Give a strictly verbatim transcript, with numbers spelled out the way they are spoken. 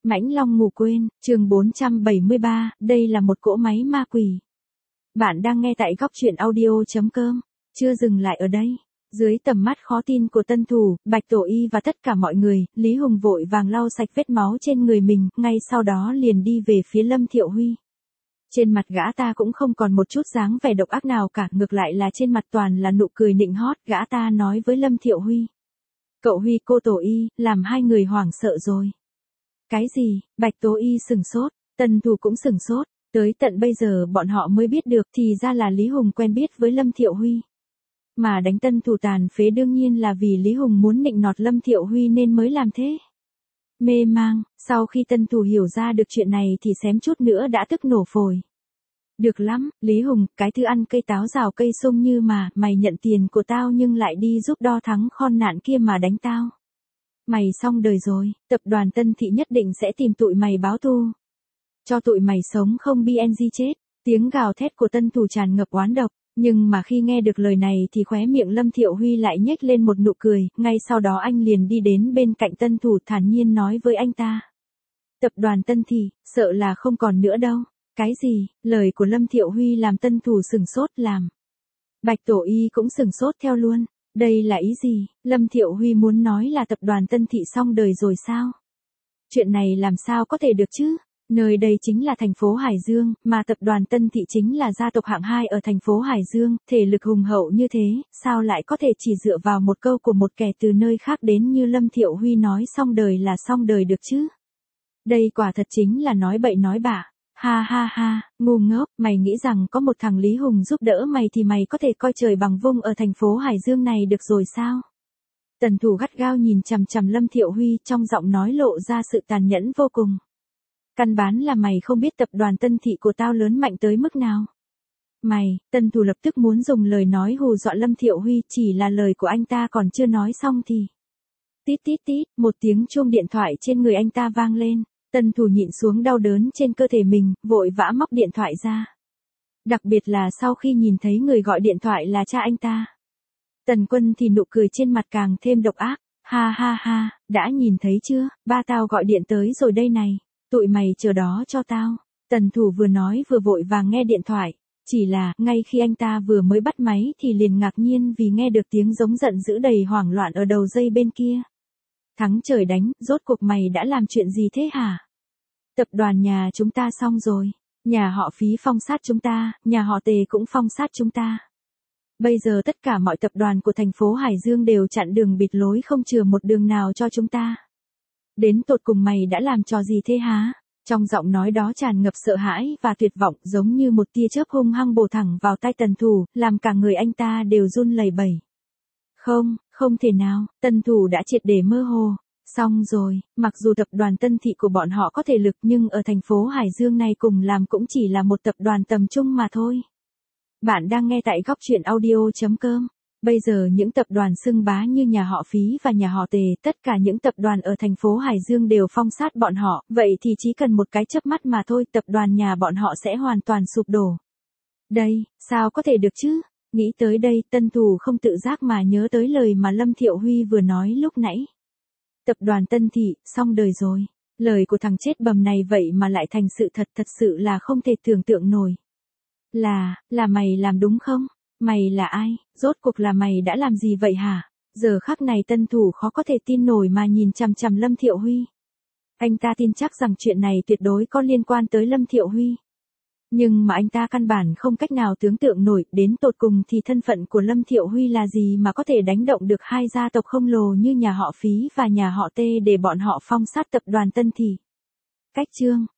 Mãnh Long ngủ quên, chương bốn trăm bảy mươi ba, đây là một cỗ máy ma quỷ. Bạn đang nghe tại góc truyện audio chấm com, chưa dừng lại ở đây. Dưới tầm mắt khó tin của tân thủ, Bạch Tổ Y và tất cả mọi người, Lý Hùng vội vàng lau sạch vết máu trên người mình, ngay sau đó liền đi về phía Lâm Thiệu Huy. Trên mặt gã ta cũng không còn một chút dáng vẻ độc ác nào cả, ngược lại là trên mặt toàn là nụ cười nịnh hót. Gã ta nói với Lâm Thiệu Huy: "Cậu Huy, cô Tổ Y", làm hai người hoảng sợ rồi. Cái gì? Bạch Tổ Y sửng sốt, tân thủ cũng sửng sốt, tới tận bây giờ bọn họ mới biết được thì ra là Lý Hùng quen biết với Lâm Thiệu Huy. Mà đánh tân thủ tàn phế đương nhiên là vì Lý Hùng muốn nịnh nọt Lâm Thiệu Huy nên mới làm thế. Mê mang, sau khi tân thủ hiểu ra được chuyện này thì xém chút nữa đã tức nổ phổi. Được lắm, Lý Hùng, cái thứ ăn cây táo rào cây sung như mà, mày nhận tiền của tao nhưng lại đi giúp đo thắng khon nạn kia mà đánh tao. Mày xong đời rồi, tập đoàn Tân Thị nhất định sẽ tìm tụi mày báo thù. Cho tụi mày sống không bê en giê chết. Tiếng gào thét của tân thủ tràn ngập oán độc, nhưng mà khi nghe được lời này thì khóe miệng Lâm Thiệu Huy lại nhếch lên một nụ cười, ngay sau đó anh liền đi đến bên cạnh tân thủ thản nhiên nói với anh ta: "Tập đoàn Tân Thị, sợ là không còn nữa đâu." Cái gì? Lời của Lâm Thiệu Huy làm tân thủ sửng sốt làm. Bạch Tổ Y cũng sửng sốt theo luôn. Đây là ý gì? Lâm Thiệu Huy muốn nói là tập đoàn Tân Thị xong đời rồi sao? Chuyện này làm sao có thể được chứ? Nơi đây chính là thành phố Hải Dương, mà tập đoàn Tân Thị chính là gia tộc hạng hai ở thành phố Hải Dương, thể lực hùng hậu như thế, sao lại có thể chỉ dựa vào một câu của một kẻ từ nơi khác đến như Lâm Thiệu Huy nói xong đời là xong đời được chứ? Đây quả thật chính là nói bậy nói bạ. Ha ha ha, ngu ngốc, mày nghĩ rằng có một thằng Lý Hùng giúp đỡ mày thì mày có thể coi trời bằng vung ở thành phố Hải Dương này được rồi sao? Tần thủ gắt gao nhìn chằm chằm Lâm Thiệu Huy, trong giọng nói lộ ra sự tàn nhẫn vô cùng. Căn bản là mày không biết tập đoàn Tân Thị của tao lớn mạnh tới mức nào. Mày, tần thủ lập tức muốn dùng lời nói hù dọa Lâm Thiệu Huy, chỉ là lời của anh ta còn chưa nói xong thì. Tít tít tít, một tiếng chuông điện thoại trên người anh ta vang lên. Tần thủ nhịn xuống đau đớn trên cơ thể mình, vội vã móc điện thoại ra. Đặc biệt là sau khi nhìn thấy người gọi điện thoại là cha anh ta. Tần Quân thì nụ cười trên mặt càng thêm độc ác. Ha ha ha, đã nhìn thấy chưa, ba tao gọi điện tới rồi đây này. Tụi mày chờ đó cho tao. Tần thủ vừa nói vừa vội vàng nghe điện thoại. Chỉ là, ngay khi anh ta vừa mới bắt máy thì liền ngạc nhiên vì nghe được tiếng giống giận dữ đầy hoảng loạn ở đầu dây bên kia. Thắng trời đánh, rốt cuộc mày đã làm chuyện gì thế hả? Tập đoàn nhà chúng ta xong rồi. Nhà họ Phí phong sát chúng ta, nhà họ Tề cũng phong sát chúng ta. Bây giờ tất cả mọi tập đoàn của thành phố Hải Dương đều chặn đường bịt lối không chừa một đường nào cho chúng ta. Đến tột cùng mày đã làm trò gì thế hả? Trong giọng nói đó tràn ngập sợ hãi và tuyệt vọng, giống như một tia chớp hung hăng bổ thẳng vào tai tần thủ, làm cả người anh ta đều run lẩy bẩy. Không, không thể nào, tần thủ đã triệt để mơ hồ. Xong rồi, mặc dù tập đoàn Tân Thị của bọn họ có thể lực nhưng ở thành phố Hải Dương này cùng làm cũng chỉ là một tập đoàn tầm trung mà thôi. Bạn đang nghe tại góc truyện audio chấm com. Bây giờ những tập đoàn xưng bá như nhà họ Phí và nhà họ Tề, tất cả những tập đoàn ở thành phố Hải Dương đều phong sát bọn họ, vậy thì chỉ cần một cái chớp mắt mà thôi tập đoàn nhà bọn họ sẽ hoàn toàn sụp đổ. Đây, sao có thể được chứ? Nghĩ tới đây tân thủ không tự giác mà nhớ tới lời mà Lâm Thiệu Huy vừa nói lúc nãy. Tập đoàn Tân Thị, xong đời rồi. Lời của thằng chết bầm này vậy mà lại thành sự thật, thật sự là không thể tưởng tượng nổi. Là, là mày làm đúng không? Mày là ai? Rốt cuộc là mày đã làm gì vậy hả? Giờ khắc này tân thủ khó có thể tin nổi mà nhìn chằm chằm Lâm Thiệu Huy. Anh ta tin chắc rằng chuyện này tuyệt đối có liên quan tới Lâm Thiệu Huy. Nhưng mà anh ta căn bản không cách nào tưởng tượng nổi, đến tột cùng thì thân phận của Lâm Thiệu Huy là gì mà có thể đánh động được hai gia tộc khổng lồ như nhà họ Phí và nhà họ Tê để bọn họ phong sát tập đoàn Tân Thị. Cách chương